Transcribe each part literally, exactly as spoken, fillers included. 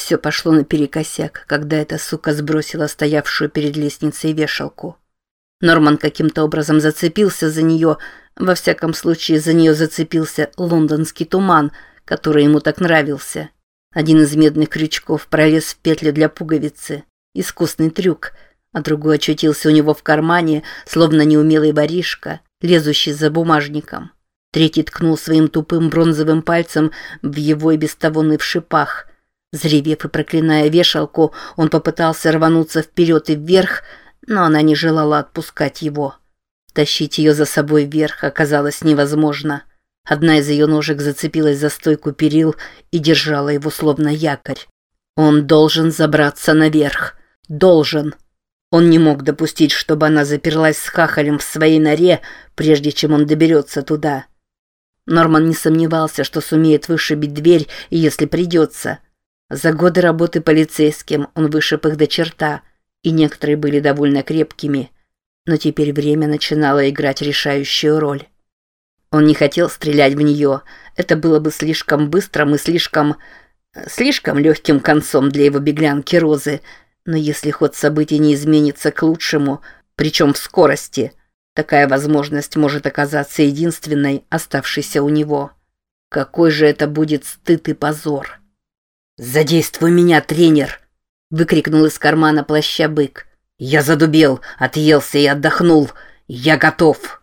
Все пошло наперекосяк, когда эта сука сбросила стоявшую перед лестницей вешалку. Норман каким-то образом зацепился за нее, во всяком случае за нее зацепился лондонский туман, который ему так нравился. Один из медных крючков пролез в петлю для пуговицы. Искусный трюк, а другой очутился у него в кармане, словно неумелый воришка, лезущий за бумажником. Третий ткнул своим тупым бронзовым пальцем в его и без того нывший пах. Взревев и проклиная вешалку, он попытался рвануться вперед и вверх, но она не желала отпускать его. Тащить ее за собой вверх оказалось невозможно. Одна из ее ножек зацепилась за стойку перил и держала его словно якорь. Он должен забраться наверх. Должен. Он не мог допустить, чтобы она заперлась с хахалем в своей норе, прежде чем он доберется туда. Норман не сомневался, что сумеет вышибить дверь, если придется. За годы работы полицейским он вышиб их до черта, и некоторые были довольно крепкими, но теперь время начинало играть решающую роль. Он не хотел стрелять в нее, это было бы слишком быстрым и слишком... слишком легким концом для его беглянки Розы, но если ход событий не изменится к лучшему, причем в скорости, такая возможность может оказаться единственной, оставшейся у него. Какой же это будет стыд и позор! «Задействуй меня, тренер!» — выкрикнул из кармана плаща бык. «Я задубел, отъелся и отдохнул. Я готов!»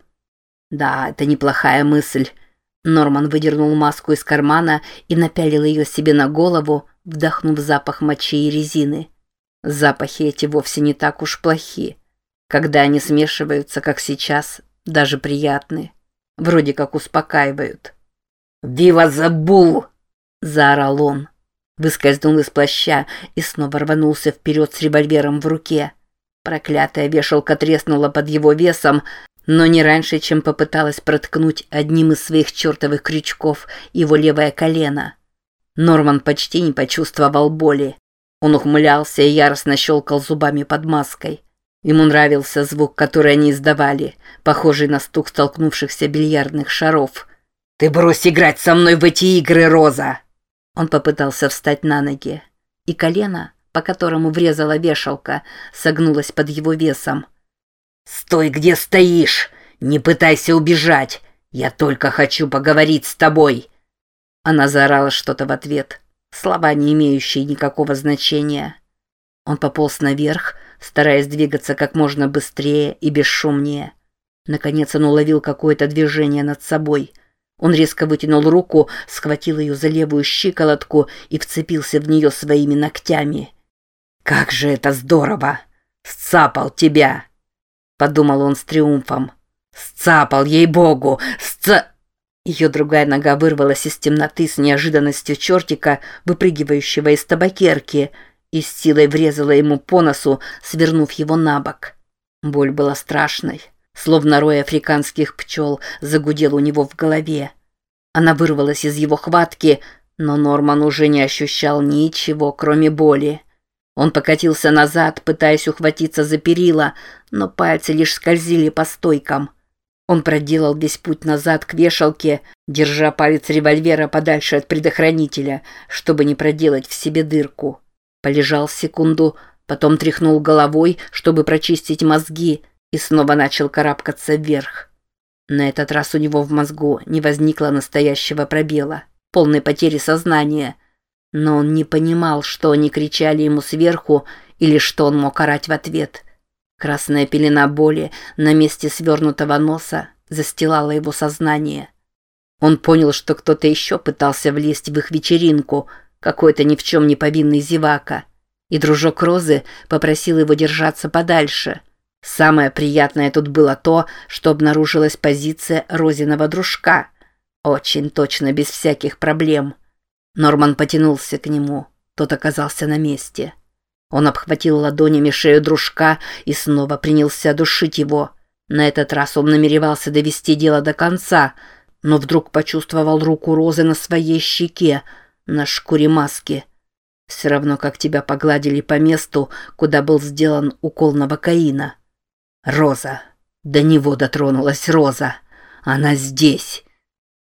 Да, это неплохая мысль. Норман выдернул маску из кармана и напялил ее себе на голову, вдохнув запах мочи и резины. Запахи эти вовсе не так уж плохи. Когда они смешиваются, как сейчас, даже приятны. Вроде как успокаивают. «Вива Забул!» — заорал он. Выскользнул из плаща и снова рванулся вперед с револьвером в руке. Проклятая вешалка треснула под его весом, но не раньше, чем попыталась проткнуть одним из своих чертовых крючков его левое колено. Норман почти не почувствовал боли. Он ухмылялся и яростно щелкал зубами под маской. Ему нравился звук, который они издавали, похожий на стук столкнувшихся бильярдных шаров. «Ты брось играть со мной в эти игры, Роза!» Он попытался встать на ноги, и колено, по которому врезала вешалка, согнулось под его весом. «Стой, где стоишь! Не пытайся убежать! Я только хочу поговорить с тобой!» Она заорала что-то в ответ, слова, не имеющие никакого значения. Он пополз наверх, стараясь двигаться как можно быстрее и бесшумнее. Наконец он уловил какое-то движение над собой. Он резко вытянул руку, схватил ее за левую щиколотку и вцепился в нее своими ногтями. «Как же это здорово! Сцапал тебя!» — подумал он с триумфом. «Сцапал, ей-богу! Сца...» Ее другая нога вырвалась из темноты с неожиданностью чертика, выпрыгивающего из табакерки, и с силой врезала ему по носу, свернув его на бок. Боль была страшной. Словно рой африканских пчел загудел у него в голове. Она вырвалась из его хватки, но Норман уже не ощущал ничего, кроме боли. Он покатился назад, пытаясь ухватиться за перила, но пальцы лишь скользили по стойкам. Он проделал весь путь назад к вешалке, держа палец револьвера подальше от предохранителя, чтобы не проделать в себе дырку. Полежал секунду, потом тряхнул головой, чтобы прочистить мозги, и снова начал карабкаться вверх. На этот раз у него в мозгу не возникло настоящего пробела, полной потери сознания, но он не понимал, что они кричали ему сверху или что он мог орать в ответ. Красная пелена боли на месте свернутого носа застилала его сознание. Он понял, что кто-то еще пытался влезть в их вечеринку, какой-то ни в чем не повинный зевака, и дружок Розы попросил его держаться подальше. Самое приятное тут было то, что обнаружилась позиция Розиного дружка. Очень точно, без всяких проблем. Норман потянулся к нему. Тот оказался на месте. Он обхватил ладонями шею дружка и снова принялся душить его. На этот раз он намеревался довести дело до конца, но вдруг почувствовал руку Розы на своей щеке, на шкуре маски. Все равно, как тебя погладили по месту, куда был сделан укол новокаина. Роза. До него дотронулась Роза. Она здесь.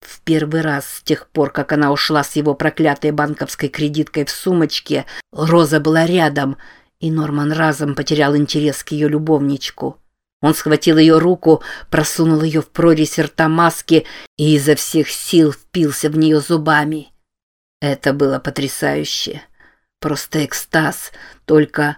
В первый раз с тех пор, как она ушла с его проклятой банковской кредиткой в сумочке, Роза была рядом, и Норман разом потерял интерес к ее любовничку. Он схватил ее руку, просунул ее в прорезь рта маски и изо всех сил впился в нее зубами. Это было потрясающе. Просто экстаз, только...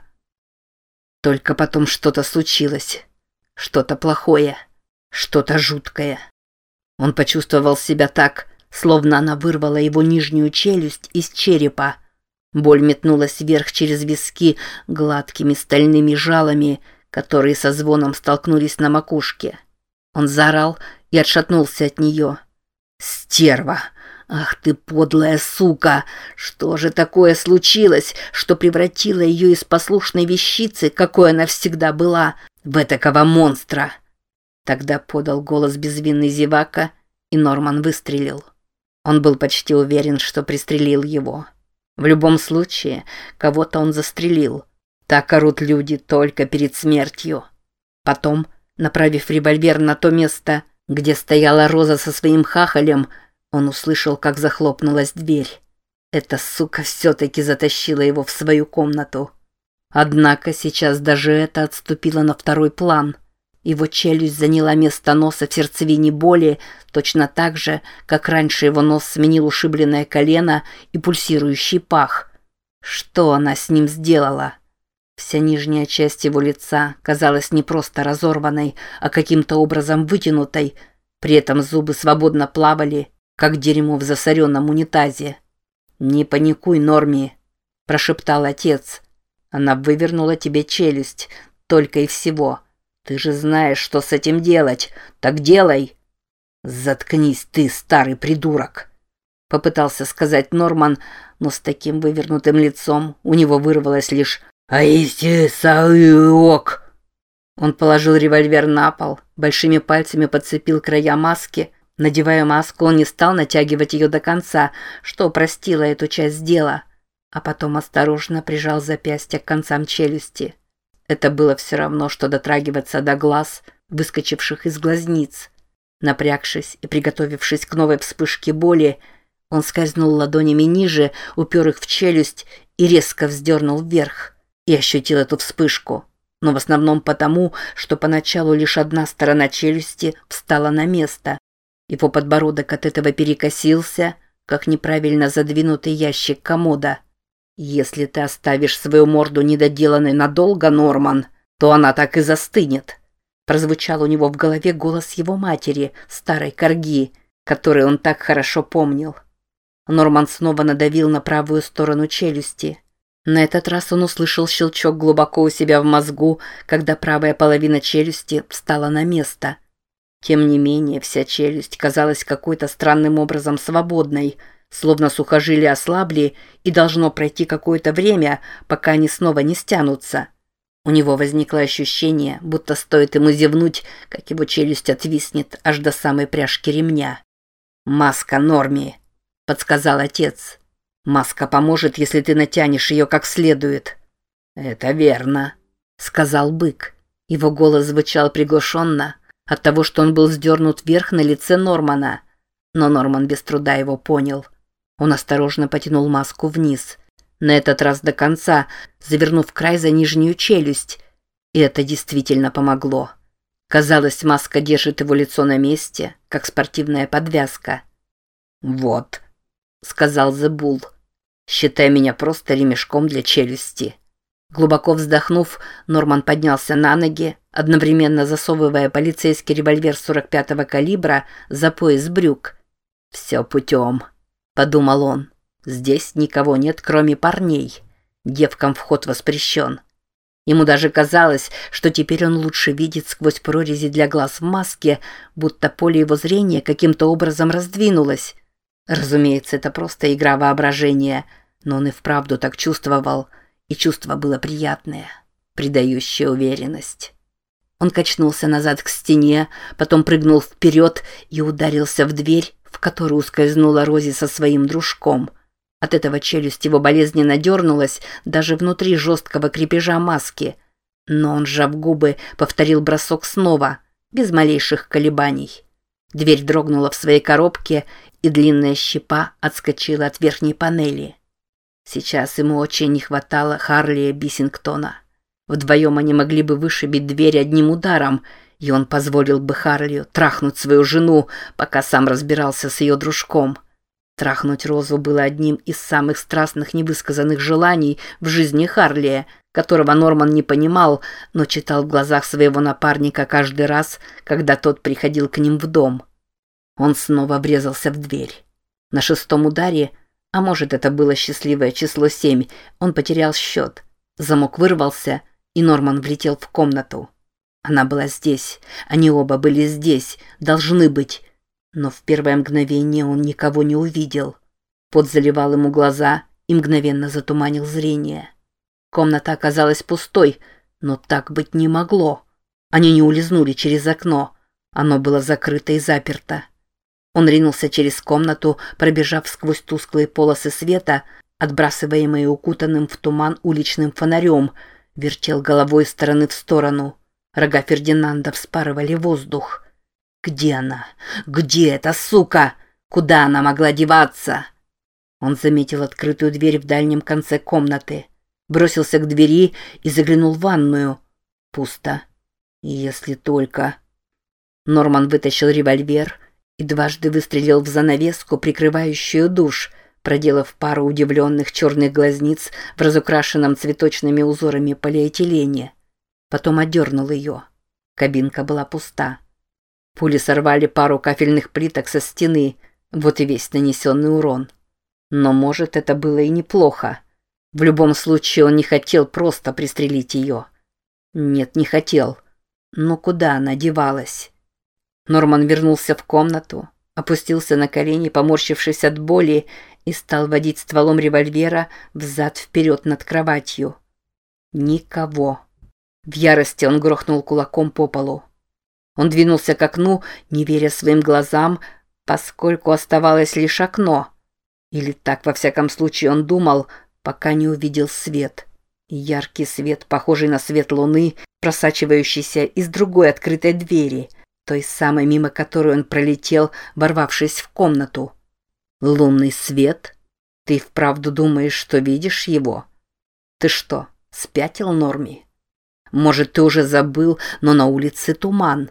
Только потом что-то случилось. Что-то плохое, что-то жуткое. Он почувствовал себя так, словно она вырвала его нижнюю челюсть из черепа. Боль метнулась вверх через виски гладкими стальными жалами, которые со звоном столкнулись на макушке. Он заорал и отшатнулся от нее. «Стерва! Ах ты подлая сука! Что же такое случилось, что превратило ее из послушной вещицы, какой она всегда была, в этакого монстра?» Тогда подал голос безвинный зевака, и Норман выстрелил. Он был почти уверен, что пристрелил его. В любом случае, кого-то он застрелил. Так орут люди только перед смертью. Потом, направив револьвер на то место, где стояла Роза со своим хахалем, он услышал, как захлопнулась дверь. Эта сука все-таки затащила его в свою комнату. Однако сейчас даже это отступило на второй план. Его челюсть заняла место носа в сердцевине боли, точно так же, как раньше его нос сменил ушибленное колено и пульсирующий пах. Что она с ним сделала? Вся нижняя часть его лица казалась не просто разорванной, а каким-то образом вытянутой. При этом зубы свободно плавали, как дерьмо в засоренном унитазе. «Не паникуй, Норми», – прошептал отец. «Она вывернула тебе челюсть, только и всего. Ты же знаешь, что с этим делать. Так делай!» «Заткнись ты, старый придурок!» Попытался сказать Норман, но с таким вывернутым лицом у него вырвалось лишь «Аисисаиок». Он положил револьвер на пол, большими пальцами подцепил края маски. Надевая маску, он не стал натягивать ее до конца, что упростило эту часть дела, а потом осторожно прижал запястье к концам челюсти. Это было все равно, что дотрагиваться до глаз, выскочивших из глазниц. Напрягшись и приготовившись к новой вспышке боли, он скользнул ладонями ниже, упер их в челюсть и резко вздернул вверх. И ощутил эту вспышку, но в основном потому, что поначалу лишь одна сторона челюсти встала на место. Его подбородок от этого перекосился, как неправильно задвинутый ящик комода. «Если ты оставишь свою морду недоделанной надолго, Норман, то она так и застынет», – прозвучал у него в голове голос его матери, старой корги, который он так хорошо помнил. Норман снова надавил на правую сторону челюсти. На этот раз он услышал щелчок глубоко у себя в мозгу, когда правая половина челюсти встала на место. Тем не менее, вся челюсть казалась какой-то странным образом свободной, словно сухожилия ослабли, и должно пройти какое-то время, пока они снова не стянутся. У него возникло ощущение, будто стоит ему зевнуть, как его челюсть отвиснет аж до самой пряжки ремня. «Маска Норми», — подсказал отец. «Маска поможет, если ты натянешь ее как следует». «Это верно», — сказал бык. Его голос звучал приглушенно от того, что он был вздернут вверх на лице Нормана. Но Норман без труда его понял. Он осторожно потянул маску вниз, на этот раз до конца, завернув край за нижнюю челюсть. И это действительно помогло. Казалось, маска держит его лицо на месте, как спортивная подвязка. «Вот», — сказал Зебул, — «считай меня просто ремешком для челюсти». Глубоко вздохнув, Норман поднялся на ноги, одновременно засовывая полицейский револьвер сорок пятого калибра за пояс брюк. «Все путем», — подумал он. «Здесь никого нет, кроме парней. Девкам вход воспрещен». Ему даже казалось, что теперь он лучше видит сквозь прорези для глаз в маске, будто поле его зрения каким-то образом раздвинулось. Разумеется, это просто игра воображения, но он и вправду так чувствовал, и чувство было приятное, придающее уверенность. Он качнулся назад к стене, потом прыгнул вперед и ударился в дверь, в которую ускользнула Рози со своим дружком. От этого челюсть его болезненно дернулась даже внутри жесткого крепежа маски. Но он, сжав губы, повторил бросок снова, без малейших колебаний. Дверь дрогнула в своей коробке, и длинная щепа отскочила от верхней панели. Сейчас ему очень не хватало Харлия Биссингтона. Вдвоем они могли бы вышибить дверь одним ударом, и он позволил бы Харлию трахнуть свою жену, пока сам разбирался с ее дружком. Трахнуть Розу было одним из самых страстных невысказанных желаний в жизни Харлия, которого Норман не понимал, но читал в глазах своего напарника каждый раз, когда тот приходил к ним в дом. Он снова врезался в дверь. На шестом ударе, а может, это было счастливое число семь, он потерял счет. Замок вырвался, и Норман влетел в комнату. Она была здесь, они оба были здесь, должны быть. Но в первое мгновение он никого не увидел. Пот заливал ему глаза и мгновенно затуманил зрение. Комната оказалась пустой, но так быть не могло. Они не улизнули через окно. Оно было закрыто и заперто. Он ринулся через комнату, пробежав сквозь тусклые полосы света, отбрасываемые укутанным в туман уличным фонарем, вертел головой из стороны в сторону. Рога Фердинанда вспарывали воздух. Где она? Где эта сука? Куда она могла деваться? Он заметил открытую дверь в дальнем конце комнаты. Бросился к двери и заглянул в ванную. Пусто. Если только... Норман вытащил револьвер и дважды выстрелил в занавеску, прикрывающую душ, проделав пару удивленных черных глазниц в разукрашенном цветочными узорами полиэтилене. Потом отдернул ее. Кабинка была пуста. Пули сорвали пару кафельных плиток со стены, вот и весь нанесенный урон. Но, может, это было и неплохо. В любом случае, он не хотел просто пристрелить ее. Нет, не хотел. Но куда она девалась? Норман вернулся в комнату, опустился на колени, поморщившись от боли, и стал водить стволом револьвера взад-вперед над кроватью. Никого. В ярости он грохнул кулаком по полу. Он двинулся к окну, не веря своим глазам, поскольку оставалось лишь окно. Или так, во всяком случае, он думал, пока не увидел свет. Яркий свет, похожий на свет луны, просачивающийся из другой открытой двери, той самой, мимо которой он пролетел, ворвавшись в комнату. Лунный свет? Ты вправду думаешь, что видишь его? Ты что, спятил, Норми? Может, ты уже забыл, но на улице туман.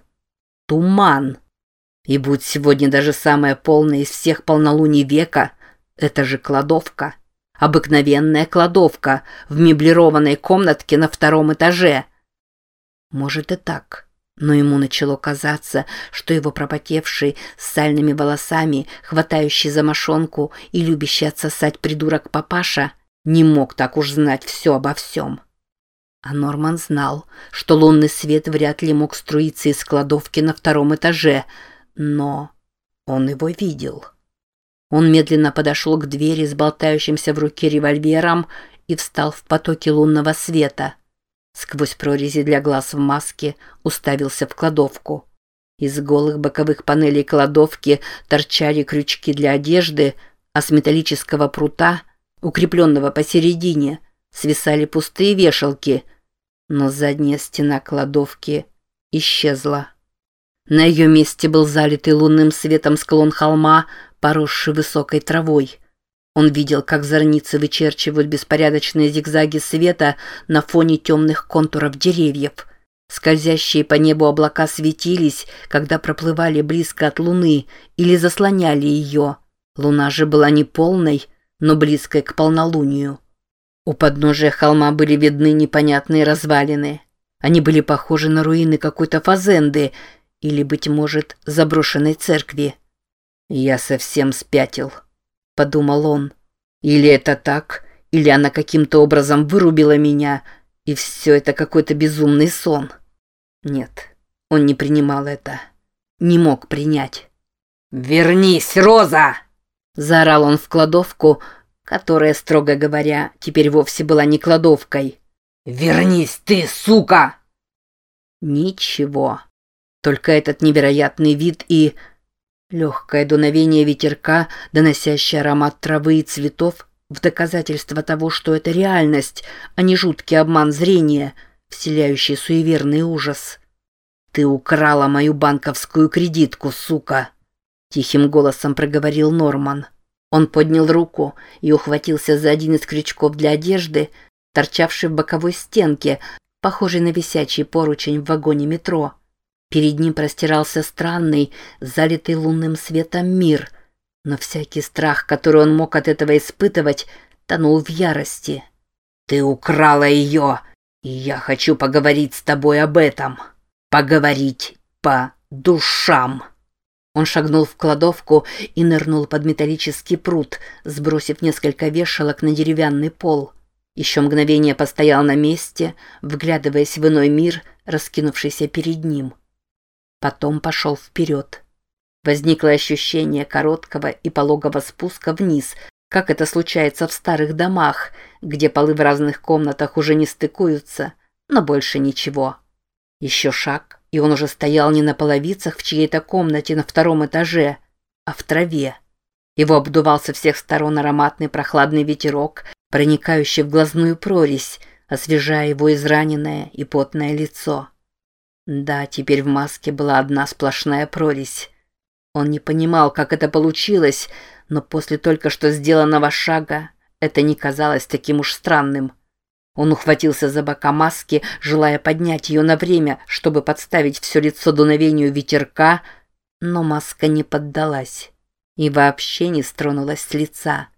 Туман. И будь сегодня даже самая полная из всех полнолуний века, это же кладовка. Обыкновенная кладовка в меблированной комнатке на втором этаже. Может и так, но ему начало казаться, что его пропотевший с сальными волосами, хватающий за мошонку и любящий отсосать придурок папаша, не мог так уж знать все обо всем. А Норман знал, что лунный свет вряд ли мог струиться из кладовки на втором этаже, но он его видел. Он медленно подошел к двери с болтающимся в руке револьвером и встал в потоке лунного света. Сквозь прорези для глаз в маске уставился в кладовку. Из голых боковых панелей кладовки торчали крючки для одежды, а с металлического прута, укрепленного посередине, свисали пустые вешалки, но задняя стена кладовки исчезла. На ее месте был залитый лунным светом склон холма, поросший высокой травой. Он видел, как зорницы вычерчивают беспорядочные зигзаги света на фоне темных контуров деревьев. Скользящие по небу облака светились, когда проплывали близко от луны или заслоняли ее. Луна же была не полной, но близкой к полнолунию. У подножия холма были видны непонятные развалины. Они были похожи на руины какой-то фазенды или, быть может, заброшенной церкви. «Я совсем спятил», — подумал он. «Или это так, или она каким-то образом вырубила меня, и все это какой-то безумный сон». Нет, он не принимал это. Не мог принять. «Вернись, Роза!» — заорал он в кладовку, которая, строго говоря, теперь вовсе была не кладовкой. «Вернись ты, сука!» Ничего. Только этот невероятный вид и... легкое дуновение ветерка, доносящее аромат травы и цветов, в доказательство того, что это реальность, а не жуткий обман зрения, вселяющий суеверный ужас. «Ты украла мою банковскую кредитку, сука!» тихим голосом проговорил Норман. Он поднял руку и ухватился за один из крючков для одежды, торчавший в боковой стенке, похожий на висячий поручень в вагоне метро. Перед ним простирался странный, залитый лунным светом мир, но всякий страх, который он мог от этого испытывать, тонул в ярости. «Ты украла ее, и я хочу поговорить с тобой об этом. Поговорить по душам». Он шагнул в кладовку и нырнул под металлический прут, сбросив несколько вешалок на деревянный пол. Еще мгновение постоял на месте, вглядываясь в иной мир, раскинувшийся перед ним. Потом пошел вперед. Возникло ощущение короткого и пологого спуска вниз, как это случается в старых домах, где полы в разных комнатах уже не стыкуются, но больше ничего. Еще шаг, и он уже стоял не на половицах в чьей-то комнате на втором этаже, а в траве. Его обдувал со всех сторон ароматный прохладный ветерок, проникающий в глазную прорезь, освежая его израненное и потное лицо. Да, теперь в маске была одна сплошная прорезь. Он не понимал, как это получилось, но после только что сделанного шага это не казалось таким уж странным. Он ухватился за бока маски, желая поднять ее на время, чтобы подставить все лицо дуновению ветерка, но маска не поддалась и вообще не стронулась с лица.